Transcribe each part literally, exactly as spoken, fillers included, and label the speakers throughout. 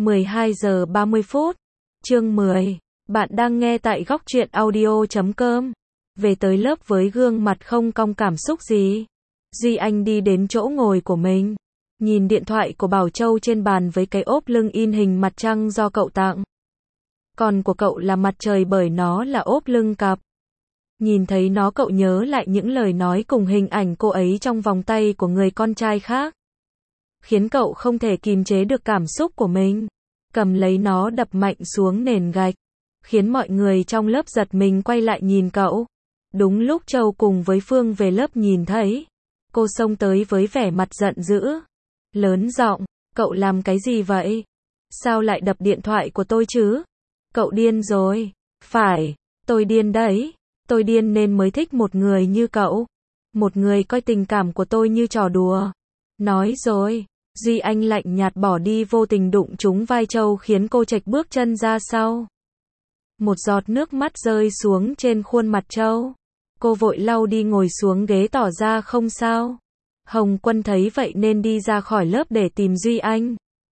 Speaker 1: mười hai giờ ba mươi phút. Chương mười. Bạn đang nghe tại góc truyện audio chấm com. Về tới lớp với gương mặt không cong cảm xúc gì. Duy Anh đi đến chỗ ngồi của mình. Nhìn điện thoại của Bảo Châu trên bàn với cái ốp lưng in hình mặt trăng do cậu tặng. Còn của cậu là mặt trời bởi nó là ốp lưng cặp. Nhìn thấy nó cậu nhớ lại những lời nói cùng hình ảnh cô ấy trong vòng tay của người con trai khác. Khiến cậu không thể kìm chế được cảm xúc của mình. Cầm lấy nó đập mạnh xuống nền gạch. Khiến mọi người trong lớp giật mình quay lại nhìn cậu. Đúng lúc Châu cùng với Phương về lớp nhìn thấy. Cô xông tới với vẻ mặt giận dữ. Lớn giọng, cậu làm cái gì vậy? Sao lại đập điện thoại của tôi chứ? Cậu điên rồi. Phải, tôi điên đấy. Tôi điên nên mới thích một người như cậu. Một người coi tình cảm của tôi như trò đùa. Nói rồi. Duy Anh lạnh nhạt bỏ đi vô tình đụng trúng vai Châu khiến cô chệch bước chân ra sau. Một giọt nước mắt rơi xuống trên khuôn mặt Châu. Cô vội lau đi ngồi xuống ghế tỏ ra không sao. Hồng Quân thấy vậy nên đi ra khỏi lớp để tìm Duy Anh.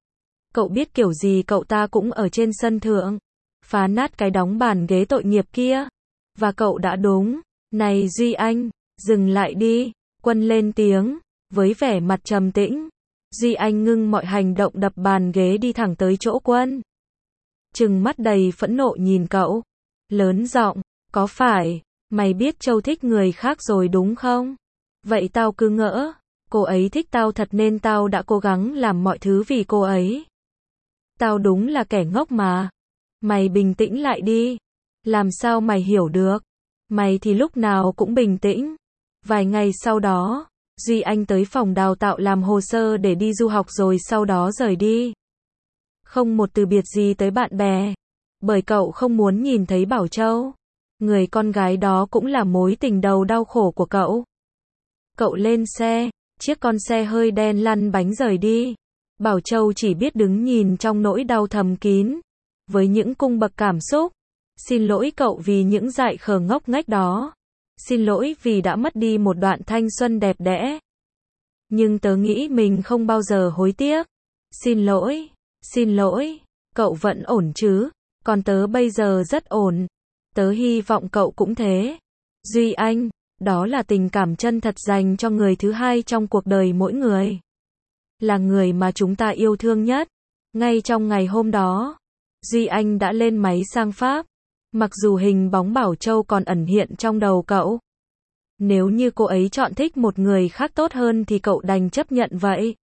Speaker 1: Cậu biết kiểu gì cậu ta cũng ở trên sân thượng. Phá nát cái đóng bàn ghế tội nghiệp kia. Và cậu đã đúng. Này Duy Anh, dừng lại đi. Quân lên tiếng, với vẻ mặt trầm tĩnh. Duy Anh ngưng mọi hành động đập bàn ghế đi thẳng tới chỗ Quân. Trừng mắt đầy phẫn nộ nhìn cậu. Lớn giọng, có phải, mày biết Châu thích người khác rồi đúng không? Vậy tao cứ ngỡ, cô ấy thích tao thật nên tao đã cố gắng làm mọi thứ vì cô ấy. Tao đúng là kẻ ngốc mà. Mày bình tĩnh lại đi. Làm sao mày hiểu được? Mày thì lúc nào cũng bình tĩnh. Vài ngày sau đó, Duy Anh tới phòng đào tạo làm hồ sơ để đi du học rồi sau đó rời đi. Không một từ biệt gì tới bạn bè. Bởi cậu không muốn nhìn thấy Bảo Châu. Người con gái đó cũng là mối tình đầu đau khổ của cậu. Cậu lên xe, chiếc con xe hơi đen lăn bánh rời đi. Bảo Châu chỉ biết đứng nhìn trong nỗi đau thầm kín. Với những cung bậc cảm xúc. Xin lỗi cậu vì những dại khờ ngốc nghếch đó. Xin lỗi vì đã mất đi một đoạn thanh xuân đẹp đẽ. Nhưng tớ nghĩ mình không bao giờ hối tiếc. Xin lỗi, xin lỗi, cậu vẫn ổn chứ? Còn tớ bây giờ rất ổn. Tớ hy vọng cậu cũng thế. Duy Anh, đó là tình cảm chân thật dành cho người thứ hai trong cuộc đời mỗi người. Là người mà chúng ta yêu thương nhất. Ngay trong ngày hôm đó, Duy Anh đã lên máy sang Pháp. Mặc dù hình bóng Bảo Châu còn ẩn hiện trong đầu cậu. Nếu như cô ấy chọn thích một người khác tốt hơn thì cậu đành chấp nhận vậy.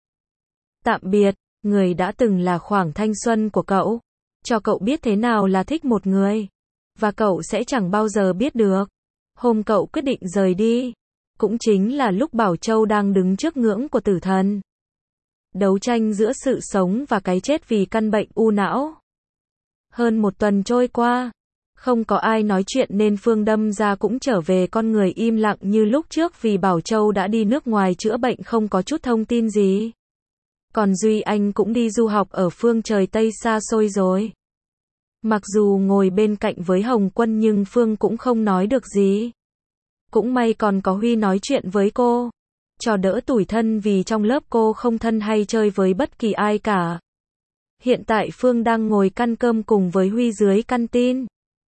Speaker 1: Tạm biệt, người đã từng là khoảng thanh xuân của cậu. Cho cậu biết thế nào là thích một người. Và cậu sẽ chẳng bao giờ biết được. Hôm cậu quyết định rời đi. Cũng chính là lúc Bảo Châu đang đứng trước ngưỡng của tử thần. Đấu tranh giữa sự sống và cái chết vì căn bệnh u não. Hơn một tuần trôi qua. Không có ai nói chuyện nên Phương đâm ra cũng trở về con người im lặng như lúc trước vì Bảo Châu đã đi nước ngoài chữa bệnh không có chút thông tin gì. Còn Duy Anh cũng đi du học ở phương trời Tây xa xôi rồi. Mặc dù ngồi bên cạnh với Hồng Quân nhưng Phương cũng không nói được gì. Cũng may còn có Huy nói chuyện với cô. Cho đỡ tủi thân vì trong lớp cô không thân hay chơi với bất kỳ ai cả. Hiện tại Phương đang ngồi căn cơm cùng với Huy dưới căn tin.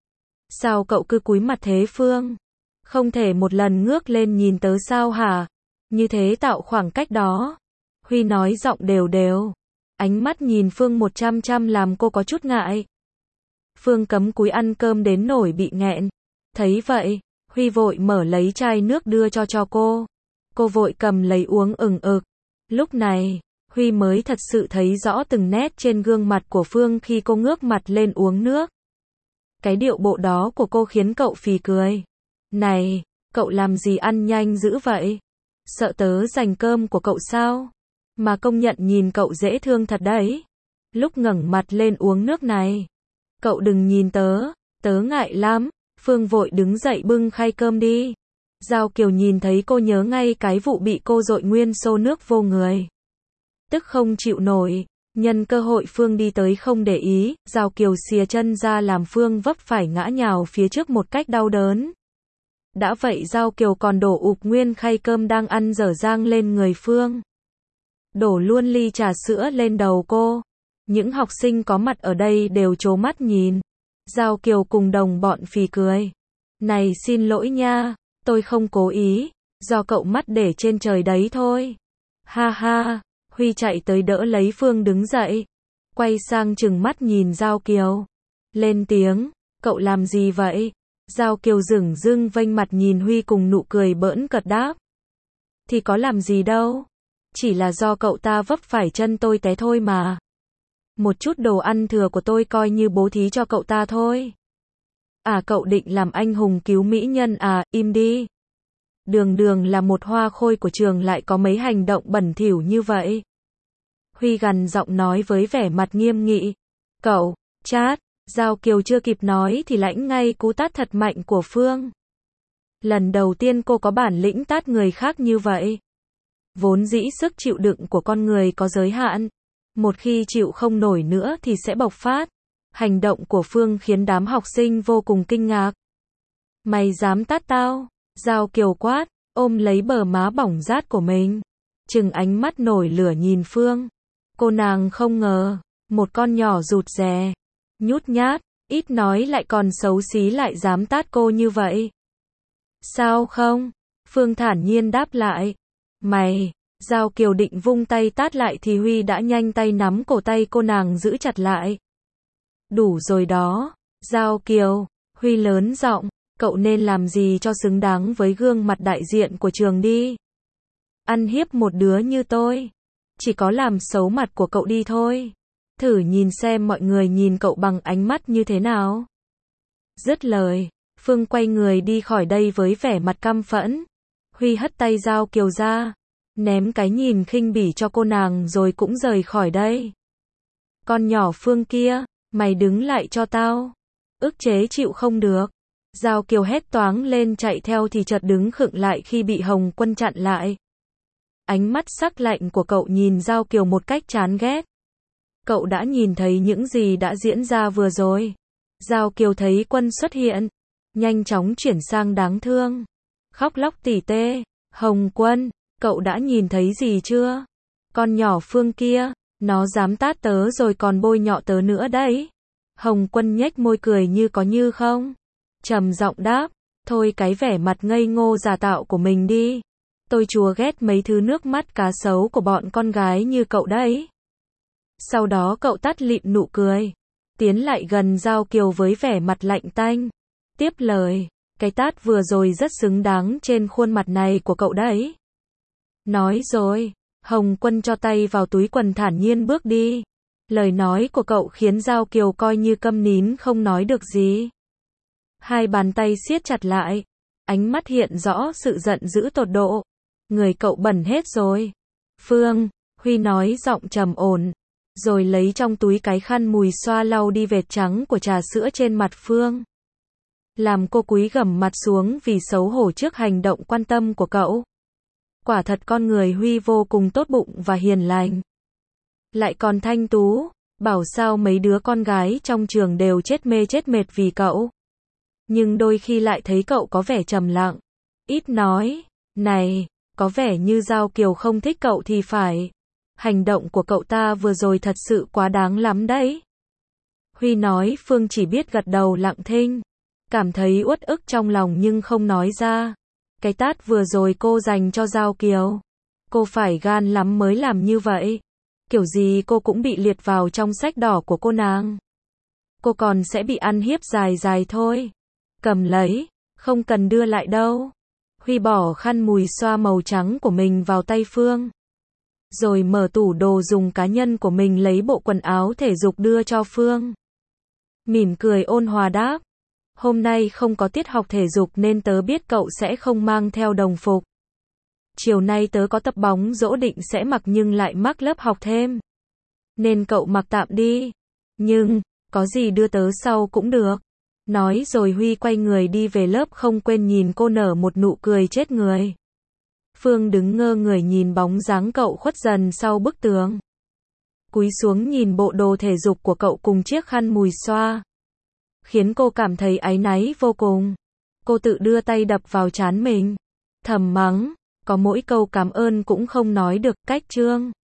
Speaker 1: Sao cậu cứ cúi mặt thế Phương? Không thể một lần ngước lên nhìn tớ sao hả? Như thế tạo khoảng cách đó. Huy nói giọng đều đều. Ánh mắt nhìn Phương một chăm chăm làm cô có chút ngại. Phương cấm cúi ăn cơm đến nổi bị nghẹn. Thấy vậy, Huy vội mở lấy chai nước đưa cho cho cô. Cô vội cầm lấy uống ừng ực. Lúc này, Huy mới thật sự thấy rõ từng nét trên gương mặt của Phương khi cô ngước mặt lên uống nước. Cái điệu bộ đó của cô khiến cậu phì cười. Này, cậu làm gì ăn nhanh dữ vậy? Sợ tớ giành cơm của cậu sao? Mà công nhận nhìn cậu dễ thương thật đấy. Lúc ngẩng mặt lên uống nước này. Cậu đừng nhìn tớ, tớ ngại lắm. Phương vội đứng dậy bưng khay cơm đi. Giao Kiều nhìn thấy cô nhớ ngay cái vụ bị cô dội nguyên xô nước vô người. Tức không chịu nổi. Nhân cơ hội Phương đi tới không để ý, Giao Kiều xìa chân ra làm Phương vấp phải ngã nhào phía trước một cách đau đớn. Đã vậy Giao Kiều còn đổ ụp nguyên khay cơm đang ăn dở dang lên người Phương. Đổ luôn ly trà sữa lên đầu cô. Những học sinh có mặt ở đây đều trố mắt nhìn. Giao Kiều cùng đồng bọn phì cười. Này xin lỗi nha, tôi không cố ý, do cậu mắt để trên trời đấy thôi. Ha ha, Huy chạy tới đỡ lấy Phương đứng dậy. Quay sang chừng mắt nhìn Giao Kiều. Lên tiếng, cậu làm gì vậy? Giao Kiều dửng dưng vênh mặt nhìn Huy cùng nụ cười bỡn cợt đáp. Thì có làm gì đâu. Chỉ là do cậu ta vấp phải chân tôi té thôi mà. Một chút đồ ăn thừa của tôi coi như bố thí cho cậu ta thôi. À cậu định làm anh hùng cứu mỹ nhân à, im đi. Đường đường là một hoa khôi của trường lại có mấy hành động bẩn thỉu như vậy. Huy gằn giọng nói với vẻ mặt nghiêm nghị. Cậu, chát. Giao Kiều chưa kịp nói thì lãnh ngay cú tát thật mạnh của Phương. Lần đầu tiên cô có bản lĩnh tát người khác như vậy. Vốn dĩ sức chịu đựng của con người có giới hạn. Một khi chịu không nổi nữa thì sẽ bộc phát. Hành động của Phương khiến đám học sinh vô cùng kinh ngạc. Mày dám tát tao? Giao Kiều quát, ôm lấy bờ má bỏng rát của mình. Trừng ánh mắt nổi lửa nhìn Phương. Cô nàng không ngờ, một con nhỏ rụt rè, nhút nhát, ít nói lại còn xấu xí lại dám tát cô như vậy. Sao không? Phương thản nhiên đáp lại. Mày, Giao Kiều định vung tay tát lại thì Huy đã nhanh tay nắm cổ tay cô nàng giữ chặt lại. Đủ rồi đó, Giao Kiều, Huy lớn giọng, cậu nên làm gì cho xứng đáng với gương mặt đại diện của trường đi. Ăn hiếp một đứa như tôi, chỉ có làm xấu mặt của cậu đi thôi. Thử nhìn xem mọi người nhìn cậu bằng ánh mắt như thế nào. Dứt lời, Phương quay người đi khỏi đây với vẻ mặt căm phẫn. Huy hất tay Giao Kiều ra, ném cái nhìn khinh bỉ cho cô nàng rồi cũng rời khỏi đây. Con nhỏ Phương kia, mày đứng lại cho tao. Ức chế chịu không được. Giao Kiều hét toáng lên chạy theo thì chợt đứng khựng lại khi bị Hồng Quân chặn lại. Ánh mắt sắc lạnh của cậu nhìn Giao Kiều một cách chán ghét. Cậu đã nhìn thấy những gì đã diễn ra vừa rồi. Giao Kiều thấy Quân xuất hiện, nhanh chóng chuyển sang đáng thương. Khóc lóc tỉ tê. Hồng Quân, cậu đã nhìn thấy gì chưa? Con nhỏ Phương kia, nó dám tát tớ rồi còn bôi nhọ tớ nữa đấy. Hồng Quân nhếch môi cười như có như không. Trầm giọng đáp, thôi cái vẻ mặt ngây ngô giả tạo của mình đi. Tôi chúa ghét mấy thứ nước mắt cá sấu của bọn con gái như cậu đấy. Sau đó cậu tắt lịm nụ cười, tiến lại gần Giao Kiều với vẻ mặt lạnh tanh. Tiếp lời, cái tát vừa rồi rất xứng đáng trên khuôn mặt này của cậu đấy. Nói rồi, Hồng Quân cho tay vào túi quần thản nhiên bước đi. Lời nói của cậu khiến Giao Kiều coi như câm nín không nói được gì. Hai bàn tay siết chặt lại, ánh mắt hiện rõ sự giận dữ tột độ. Người cậu bẩn hết rồi. Phương, Huy nói giọng trầm ổn, rồi lấy trong túi cái khăn mùi xoa lau đi vệt trắng của trà sữa trên mặt Phương. Làm cô cúi gằm mặt xuống vì xấu hổ trước hành động quan tâm của cậu. Quả thật con người Huy vô cùng tốt bụng và hiền lành. Lại còn thanh tú, bảo sao mấy đứa con gái trong trường đều chết mê chết mệt vì cậu. Nhưng đôi khi lại thấy cậu có vẻ trầm lặng, ít nói. Này, có vẻ như Giao Kiều không thích cậu thì phải. Hành động của cậu ta vừa rồi thật sự quá đáng lắm đấy. Huy nói Phương chỉ biết gật đầu lặng thinh, cảm thấy uất ức trong lòng nhưng không nói ra. Cái tát vừa rồi cô dành cho Giao Kiều, cô phải gan lắm mới làm như vậy. Kiểu gì cô cũng bị liệt vào trong sách đỏ của cô nàng. Cô còn sẽ bị ăn hiếp dài dài thôi. Cầm lấy, không cần đưa lại đâu. Huy bỏ khăn mùi xoa màu trắng của mình vào tay Phương. Rồi mở tủ đồ dùng cá nhân của mình lấy bộ quần áo thể dục đưa cho Phương. Mỉm cười ôn hòa đáp. Hôm nay không có tiết học thể dục nên tớ biết cậu sẽ không mang theo đồng phục. Chiều nay tớ có tập bóng rổ định sẽ mặc nhưng lại mắc lớp học thêm. Nên cậu mặc tạm đi. Nhưng, có gì đưa tớ sau cũng được. Nói rồi Huy quay người đi về lớp không quên nhìn cô nở một nụ cười chết người. Phương đứng ngơ người nhìn bóng dáng cậu khuất dần sau bức tường. Cúi xuống nhìn bộ đồ thể dục của cậu cùng chiếc khăn mùi xoa. Khiến cô cảm thấy áy náy vô cùng. Cô tự đưa tay đập vào trán mình. Thầm mắng, có mỗi câu cảm ơn cũng không nói được, cách trương.